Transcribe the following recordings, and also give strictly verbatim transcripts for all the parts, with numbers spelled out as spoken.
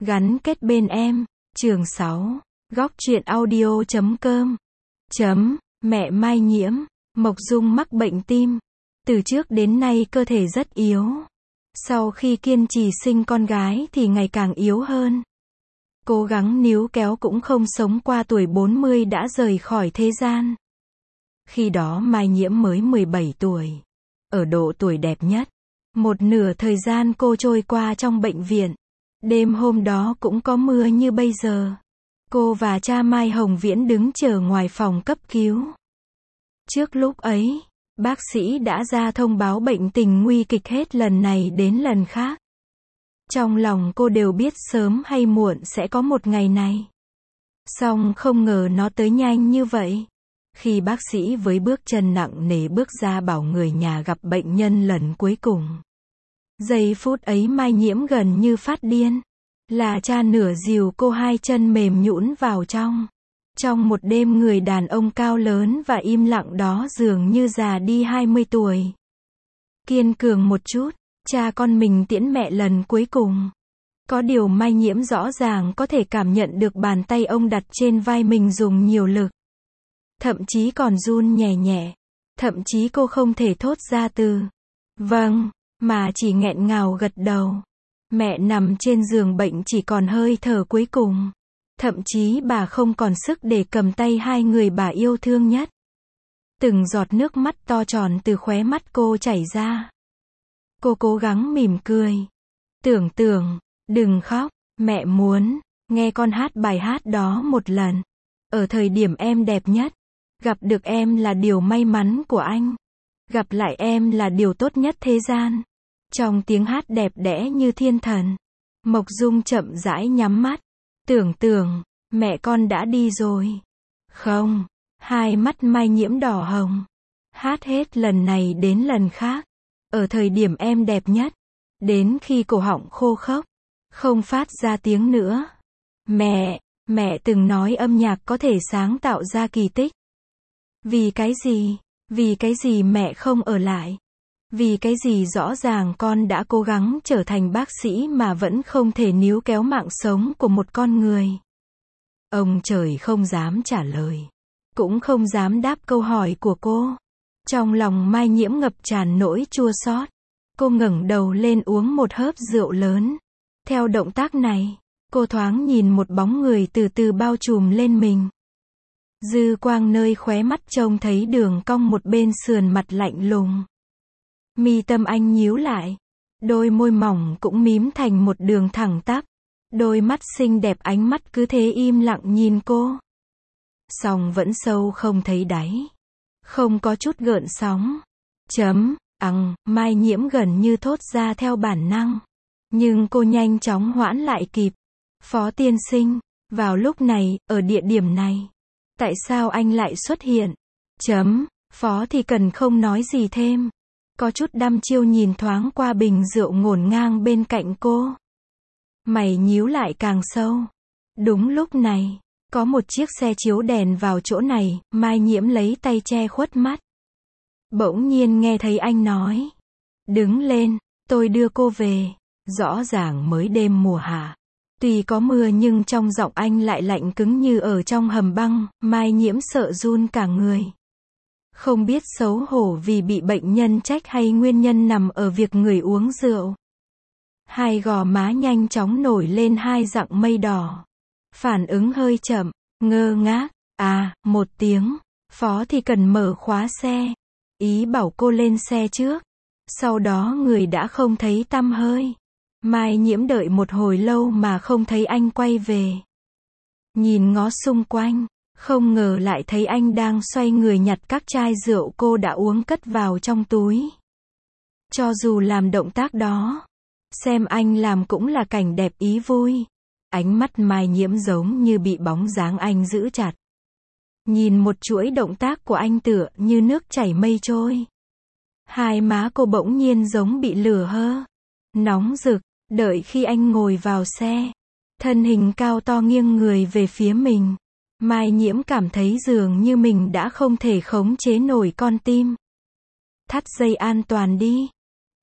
Gắn kết bên em. Chương sáu. Góc truyện audio chấm com. Chấm. Mẹ Mai Nhiễm. Mộc Dung mắc bệnh tim. Từ trước đến nay cơ thể rất yếu. Sau khi kiên trì sinh con gái thì ngày càng yếu hơn. Cố gắng níu kéo cũng không sống qua tuổi bốn mươi đã rời khỏi thế gian. Khi đó Mai Nhiễm mới mười bảy tuổi. Ở độ tuổi đẹp nhất. Một nửa thời gian cô trôi qua trong bệnh viện. Đêm hôm đó cũng có mưa như bây giờ. Cô và cha Mai Hồng Viễn đứng chờ ngoài phòng cấp cứu. Trước lúc ấy, bác sĩ đã ra thông báo bệnh tình nguy kịch hết lần này đến lần khác. Trong lòng cô đều biết sớm hay muộn sẽ có một ngày này. Song không ngờ nó tới nhanh như vậy. Khi bác sĩ với bước chân nặng nề bước ra bảo người nhà gặp bệnh nhân lần cuối cùng. Giây phút ấy Mai Nhiễm gần như phát điên. Là cha nửa dìu cô hai chân mềm nhũn vào trong. Trong một đêm người đàn ông cao lớn và im lặng đó dường như già đi hai mươi tuổi. Kiên cường một chút, cha con mình tiễn mẹ lần cuối cùng. Có điều Mai Nhiễm rõ ràng có thể cảm nhận được bàn tay ông đặt trên vai mình dùng nhiều lực. Thậm chí còn run nhẹ nhẹ. Thậm chí cô không thể thốt ra từ vâng, mà chỉ nghẹn ngào gật đầu. Mẹ nằm trên giường bệnh chỉ còn hơi thở cuối cùng. Thậm chí bà không còn sức để cầm tay hai người bà yêu thương nhất. Từng giọt nước mắt to tròn từ khóe mắt cô chảy ra. Cô cố gắng mỉm cười. Tưởng Tưởng, đừng khóc, mẹ muốn nghe con hát bài hát đó một lần. Ở thời điểm em đẹp nhất. Gặp được em là điều may mắn của anh. Gặp lại em là điều tốt nhất thế gian. Trong tiếng hát đẹp đẽ như thiên thần. Mộc Dung chậm rãi nhắm mắt. Tưởng Tưởng, mẹ con đã đi rồi. Không. Hai mắt Mai Nhiễm đỏ hồng. Hát hết lần này đến lần khác. Ở thời điểm em đẹp nhất. Đến khi cổ họng khô khốc. Không phát ra tiếng nữa. Mẹ, mẹ từng nói âm nhạc có thể sáng tạo ra kỳ tích. Vì cái gì? Vì cái gì mẹ không ở lại? Vì cái gì rõ ràng con đã cố gắng trở thành bác sĩ mà vẫn không thể níu kéo mạng sống của một con người? Ông trời không dám trả lời. Cũng không dám đáp câu hỏi của cô. Trong lòng Mai Nhiễm ngập tràn nỗi chua xót. Cô ngẩng đầu lên uống một hớp rượu lớn. Theo động tác này, cô thoáng nhìn một bóng người từ từ bao trùm lên mình. Dư quang nơi khóe mắt trông thấy đường cong một bên sườn mặt lạnh lùng. Mi tâm anh nhíu lại. Đôi môi mỏng cũng mím thành một đường thẳng tắp. Đôi mắt xinh đẹp ánh mắt cứ thế im lặng nhìn cô. Song vẫn sâu không thấy đáy. Không có chút gợn sóng. Chấm, ằng, Mai Nhiễm gần như thốt ra theo bản năng. Nhưng cô nhanh chóng hoãn lại kịp. Phó tiên sinh, vào lúc này, ở địa điểm này. Tại sao anh lại xuất hiện? Chấm, Phó thì cần không nói gì thêm. Có chút đăm chiêu nhìn thoáng qua bình rượu ngổn ngang bên cạnh cô. Mày nhíu lại càng sâu. Đúng lúc này, có một chiếc xe chiếu đèn vào chỗ này, Mai Nhiễm lấy tay che khuất mắt. Bỗng nhiên nghe thấy anh nói. Đứng lên, tôi đưa cô về. Rõ ràng mới đêm mùa hạ. Tuy có mưa nhưng trong giọng anh lại lạnh cứng như ở trong hầm băng, Mai Nhiễm sợ run cả người. Không biết xấu hổ vì bị bệnh nhân trách hay nguyên nhân nằm ở việc người uống rượu. Hai gò má nhanh chóng nổi lên hai dặng mây đỏ. Phản ứng hơi chậm, ngơ ngác, à, một tiếng. Phó thì cần mở khóa xe. Ý bảo cô lên xe trước. Sau đó người đã không thấy tăm hơi. Mai Nhiễm đợi một hồi lâu mà không thấy anh quay về. Nhìn ngó xung quanh, không ngờ lại thấy anh đang xoay người nhặt các chai rượu cô đã uống cất vào trong túi. Cho dù làm động tác đó, xem anh làm cũng là cảnh đẹp ý vui. Ánh mắt Mai Nhiễm giống như bị bóng dáng anh giữ chặt. Nhìn một chuỗi động tác của anh tựa như nước chảy mây trôi. Hai má cô bỗng nhiên giống bị lửa hơ. Nóng rực. Đợi khi anh ngồi vào xe, thân hình cao to nghiêng người về phía mình, Mai Nhiễm cảm thấy dường như mình đã không thể khống chế nổi con tim. Thắt dây an toàn đi.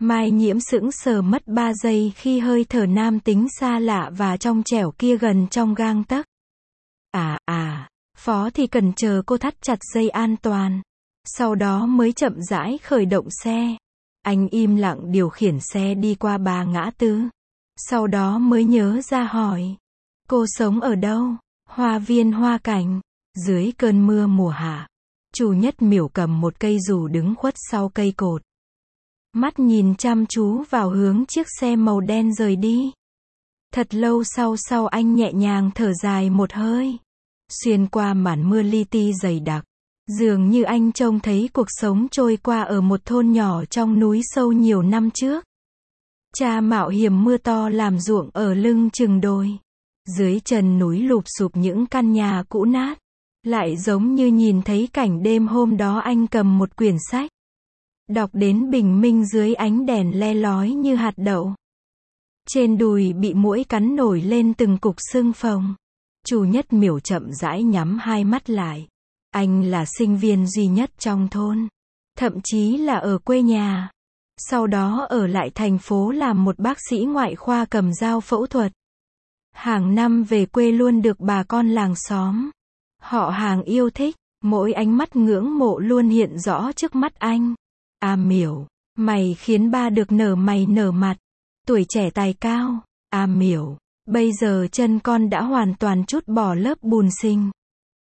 Mai Nhiễm sững sờ mất ba giây khi hơi thở nam tính xa lạ và trong trẻo kia gần trong gang tấc. À, à, Phó thì cần chờ cô thắt chặt dây an toàn. Sau đó mới chậm rãi khởi động xe. Anh im lặng điều khiển xe đi qua ba ngã tư. Sau đó mới nhớ ra hỏi. Cô sống ở đâu? Hoa viên Hoa Cảnh. Dưới cơn mưa mùa hạ. Chu Nhất Miểu cầm một cây dù đứng khuất sau cây cột. Mắt nhìn chăm chú vào hướng chiếc xe màu đen rời đi. Thật lâu sau sau anh nhẹ nhàng thở dài một hơi. Xuyên qua màn mưa li ti dày đặc. Dường như anh trông thấy cuộc sống trôi qua ở một thôn nhỏ trong núi sâu nhiều năm trước. Cha mạo hiểm mưa to làm ruộng ở lưng chừng đồi. Dưới chân núi lụp xụp những căn nhà cũ nát. Lại giống như nhìn thấy cảnh đêm hôm đó anh cầm một quyển sách. Đọc đến bình minh dưới ánh đèn le lói như hạt đậu. Trên đùi bị muỗi cắn nổi lên từng cục sưng phồng. Chu Nhất Miểu chậm rãi nhắm hai mắt lại. Anh là sinh viên duy nhất trong thôn. Thậm chí là ở quê nhà. Sau đó ở lại thành phố làm một bác sĩ ngoại khoa cầm dao phẫu thuật. Hàng năm về quê luôn được bà con làng xóm. Họ hàng yêu thích. Mỗi ánh mắt ngưỡng mộ luôn hiện rõ trước mắt anh. À Miểu, mày khiến ba được nở mày nở mặt. Tuổi trẻ tài cao. À Miểu, bây giờ chân con đã hoàn toàn trút bỏ lớp bùn xình.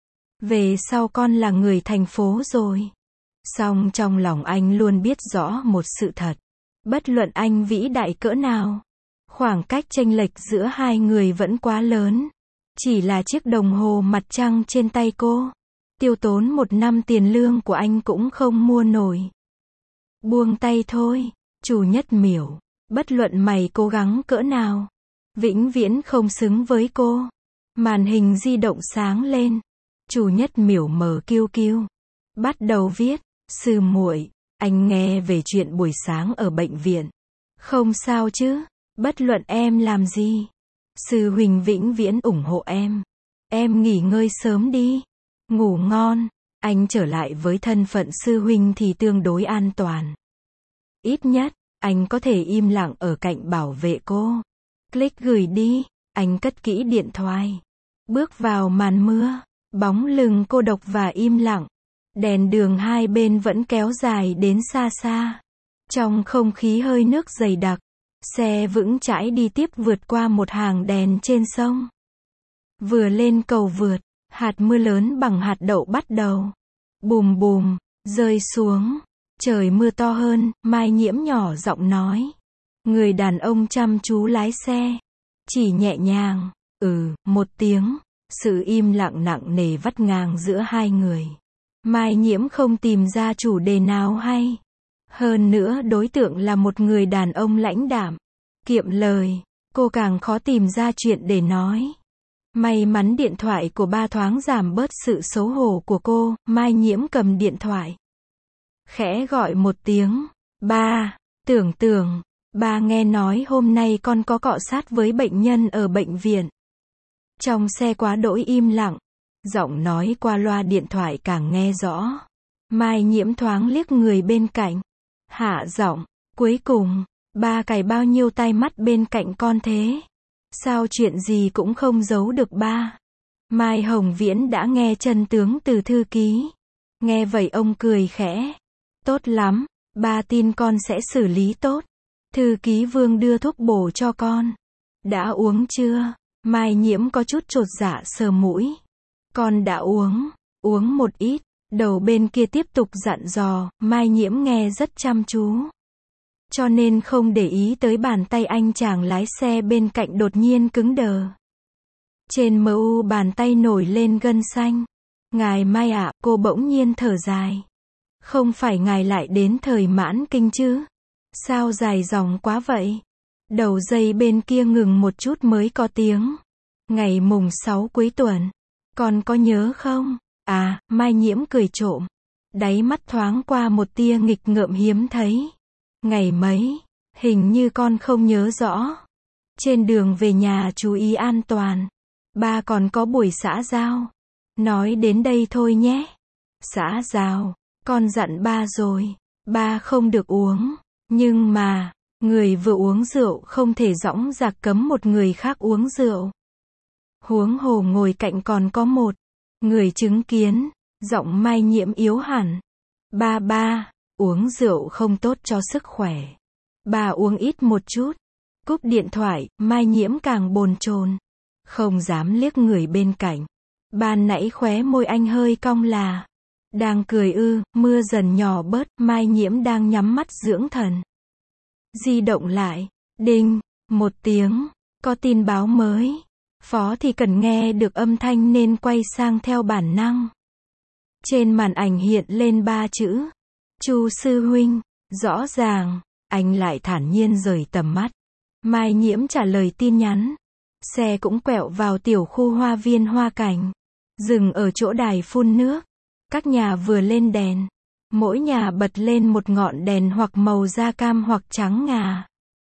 Về sau con là người thành phố rồi. Song trong lòng anh luôn biết rõ một sự thật. Bất luận anh vĩ đại cỡ nào, khoảng cách chênh lệch giữa hai người vẫn quá lớn. Chỉ là chiếc đồng hồ mặt trăng trên tay cô. Tiêu tốn một năm tiền lương của anh cũng không mua nổi. Buông tay thôi, Chu Nhất Miểu. Bất luận mày cố gắng cỡ nào, vĩnh viễn không xứng với cô. Màn hình di động sáng lên. Chu Nhất Miểu mở kiu kiu. Bắt đầu viết. Sư muội, anh nghe về chuyện buổi sáng ở bệnh viện. Không sao chứ, bất luận em làm gì. Sư huynh vĩnh viễn ủng hộ em. Em nghỉ ngơi sớm đi. Ngủ ngon. Anh trở lại với thân phận sư huynh thì tương đối an toàn. Ít nhất, anh có thể im lặng ở cạnh bảo vệ cô. Click gửi đi. Anh cất kỹ điện thoại. Bước vào màn mưa. Bóng lưng cô độc và im lặng. Đèn đường hai bên vẫn kéo dài đến xa xa. Trong không khí hơi nước dày đặc. Xe vững chãi đi tiếp vượt qua một hàng đèn trên sông. Vừa lên cầu vượt, hạt mưa lớn bằng hạt đậu bắt đầu. Bùm bùm, rơi xuống. Trời mưa to hơn, Mai Nhiễm nhỏ giọng nói. Người đàn ông chăm chú lái xe. Chỉ nhẹ nhàng, ừ, một tiếng. Sự im lặng nặng nề vắt ngang giữa hai người. Mai Nhiễm không tìm ra chủ đề nào hay. Hơn nữa đối tượng là một người đàn ông lãnh đạm, kiệm lời. Cô càng khó tìm ra chuyện để nói. May mắn điện thoại của ba thoáng giảm bớt sự xấu hổ của cô. Mai Nhiễm cầm điện thoại. Khẽ gọi một tiếng. Ba, tưởng tưởng. Ba nghe nói hôm nay con có cọ sát với bệnh nhân ở bệnh viện. Trong xe quá đỗi im lặng. Giọng nói qua loa điện thoại càng nghe rõ. Mai Nhiễm thoáng liếc người bên cạnh. Hạ giọng. Cuối cùng, ba cài bao nhiêu tai mắt bên cạnh con thế? Sao chuyện gì cũng không giấu được ba? Mai Hồng Viễn đã nghe chân tướng từ thư ký. Nghe vậy ông cười khẽ. Tốt lắm, ba tin con sẽ xử lý tốt. Thư ký Vương đưa thuốc bổ cho con. Đã uống chưa? Mai Nhiễm có chút chột dạ sờ mũi. Con đã uống, uống một ít. Đầu bên kia tiếp tục dặn dò. Mai Nhiễm nghe rất chăm chú. Cho nên không để ý tới bàn tay anh chàng lái xe bên cạnh đột nhiên cứng đờ. Trên mờ u bàn tay nổi lên gân xanh. Ngài Mai ạ, cô bỗng nhiên thở dài. Không phải ngài lại đến thời mãn kinh chứ? Sao dài dòng quá vậy? Đầu dây bên kia ngừng một chút mới có tiếng. Ngày mùng sáu cuối tuần. Con có nhớ không? À, Mai Nhiễm cười trộm. Đáy mắt thoáng qua một tia nghịch ngợm hiếm thấy. Ngày mấy? Hình như con không nhớ rõ. Trên đường về nhà chú ý an toàn. Ba còn có buổi xã giao. Nói đến đây thôi nhé. Xã giao. Con dặn ba rồi. Ba không được uống. Nhưng mà, Người vừa uống rượu không thể dõng dạc cấm một người khác uống rượu. Huống hồ ngồi cạnh còn có một người chứng kiến. Giọng Mai Nhiễm yếu hẳn. Ba ba, uống rượu không tốt cho sức khỏe. Bà uống ít một chút. Cúp điện thoại, Mai Nhiễm càng bồn chồn, không dám liếc người bên cạnh. Ban nãy khóe môi anh hơi cong là đang cười ư. Mưa dần nhỏ bớt, Mai Nhiễm đang nhắm mắt dưỡng thần. Di động lại, đinh, một tiếng, có tin báo mới. Phó Thị Cần nghe được âm thanh nên quay sang theo bản năng. Trên màn ảnh hiện lên ba chữ, Chu sư huynh. Rõ ràng, anh lại thản nhiên rời tầm mắt. Mai Nhiễm trả lời tin nhắn. Xe cũng quẹo vào tiểu khu hoa viên hoa cảnh. Dừng ở chỗ đài phun nước. Các nhà vừa lên đèn. Mỗi nhà bật lên một ngọn đèn hoặc màu da cam hoặc trắng ngà.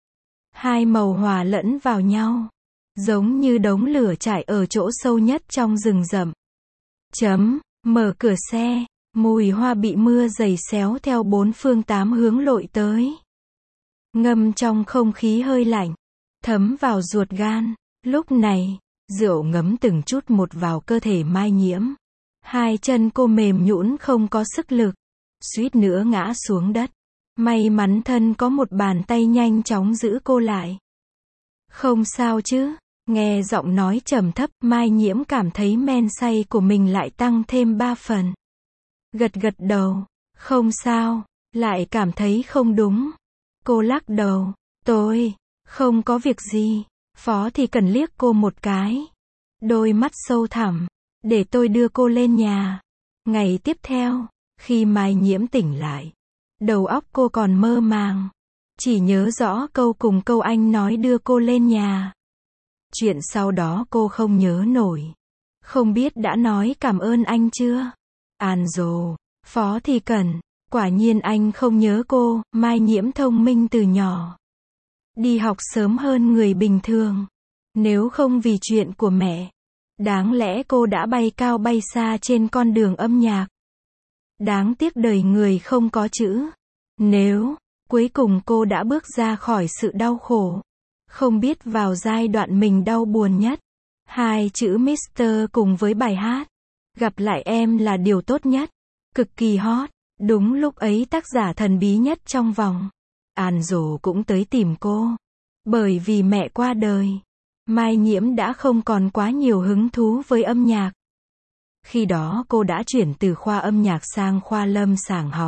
Hai màu hòa lẫn vào nhau. Giống như đống lửa trải ở chỗ sâu nhất trong rừng rậm. Chấm, mở cửa xe. Mùi hoa bị mưa giày xéo theo bốn phương tám hướng lội tới. Ngâm trong không khí hơi lạnh. Thấm vào ruột gan. Lúc này, rượu ngấm từng chút một vào cơ thể Mai Nhiễm. Hai chân cô mềm nhũn không có sức lực. Suýt nữa ngã xuống đất. May mắn thân có một bàn tay nhanh chóng giữ cô lại. Không sao chứ? Nghe giọng nói trầm thấp, Mai Nhiễm cảm thấy men say của mình lại tăng thêm ba phần. Gật gật đầu. Không sao. Lại cảm thấy không đúng. Cô lắc đầu. Tôi không có việc gì. Phó Thị Cần liếc cô một cái. Đôi mắt sâu thẳm. Để tôi đưa cô lên nhà. Ngày tiếp theo, khi Mai Nhiễm tỉnh lại, đầu óc cô còn mơ màng. Chỉ nhớ rõ câu cùng câu anh nói đưa cô lên nhà. Chuyện sau đó cô không nhớ nổi. Không biết đã nói cảm ơn anh chưa? An dồ, Phó Thị Cần. Quả nhiên anh không nhớ cô. Mai Nhiễm thông minh từ nhỏ. Đi học sớm hơn người bình thường. Nếu không vì chuyện của mẹ, đáng lẽ cô đã bay cao bay xa trên con đường âm nhạc. Đáng tiếc đời người không có chữ nếu. Cuối cùng cô đã bước ra khỏi sự đau khổ. Không biết vào giai đoạn mình đau buồn nhất. Hai chữ Mister cùng với bài hát Gặp lại em là điều tốt nhất. Cực kỳ hot. Đúng lúc ấy tác giả thần bí nhất trong vòng An Dồ cũng tới tìm cô. Bởi vì mẹ qua đời, Mai Nhiễm đã không còn quá nhiều hứng thú với âm nhạc. Khi đó cô đã chuyển từ khoa âm nhạc sang khoa lâm sàng học.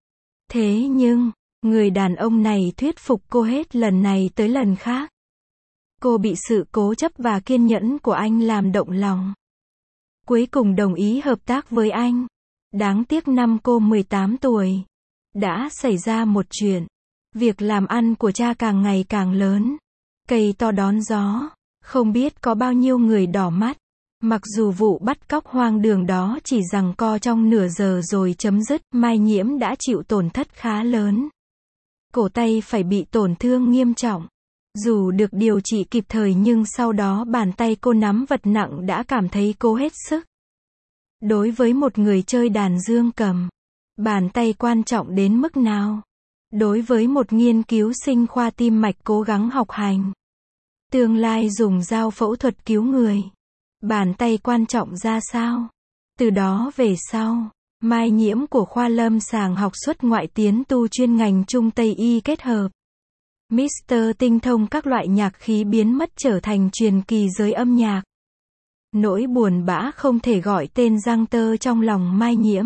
Thế nhưng, người đàn ông này thuyết phục cô hết lần này tới lần khác. Cô bị sự cố chấp và kiên nhẫn của anh làm động lòng. Cuối cùng đồng ý hợp tác với anh. Đáng tiếc năm cô mười tám tuổi, đã xảy ra một chuyện. Việc làm ăn của cha càng ngày càng lớn. Cây to đón gió. Không biết có bao nhiêu người đỏ mắt. Mặc dù vụ bắt cóc hoang đường đó chỉ giằng co trong nửa giờ rồi chấm dứt, Mai Nhiễm đã chịu tổn thất khá lớn. Cổ tay phải bị tổn thương nghiêm trọng. Dù được điều trị kịp thời nhưng sau đó bàn tay cô nắm vật nặng đã cảm thấy cố hết sức. Đối với một người chơi đàn dương cầm, bàn tay quan trọng đến mức nào? Đối với một nghiên cứu sinh khoa tim mạch cố gắng học hành, tương lai dùng dao phẫu thuật cứu người, bàn tay quan trọng ra sao? Từ đó về sau, Mai Nhiễm của khoa lâm sàng học xuất ngoại tiến tu chuyên ngành Trung Tây Y kết hợp. Mister tinh thông các loại nhạc khí biến mất trở thành truyền kỳ giới âm nhạc. Nỗi buồn bã không thể gọi tên giang tơ trong lòng Mai Nhiễm.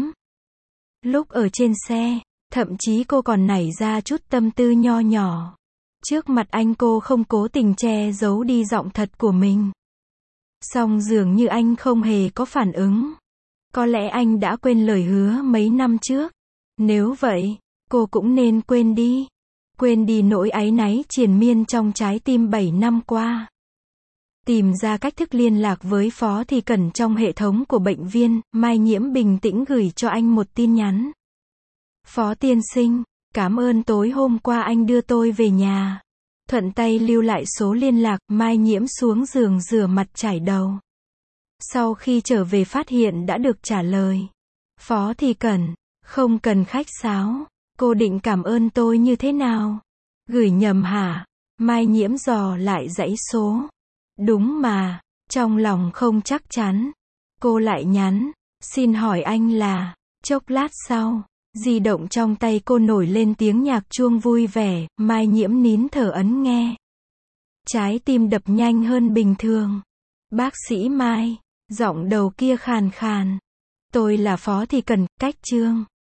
Lúc ở trên xe, thậm chí cô còn nảy ra chút tâm tư nho nhỏ. Trước mặt anh cô không cố tình che giấu đi giọng thật của mình. Song dường như anh không hề có phản ứng. Có lẽ anh đã quên lời hứa mấy năm trước. Nếu vậy, cô cũng nên quên đi. Quên đi nỗi áy náy triền miên trong trái tim bảy năm qua. Tìm ra cách thức liên lạc với Phó Thị Cần trong hệ thống của bệnh viên, Mai Nhiễm bình tĩnh gửi cho anh một tin nhắn. Phó tiên sinh, cảm ơn tối hôm qua anh đưa tôi về nhà. Thuận tay lưu lại số liên lạc, Mai Nhiễm xuống giường rửa mặt chải đầu. Sau khi trở về phát hiện đã được trả lời. Phó Thị Cần, không cần khách sáo. Cô định cảm ơn tôi như thế nào? Gửi nhầm hả? Mai Nhiễm dò lại dãy số. Đúng mà, trong lòng không chắc chắn. Cô lại nhắn, xin hỏi anh là, chốc lát sau, di động trong tay cô nổi lên tiếng nhạc chuông vui vẻ, Mai Nhiễm nín thở ấn nghe. Trái tim đập nhanh hơn bình thường. Bác sĩ Mai, giọng đầu kia khàn khàn. Tôi là Phó Thị Cần, cách Trương.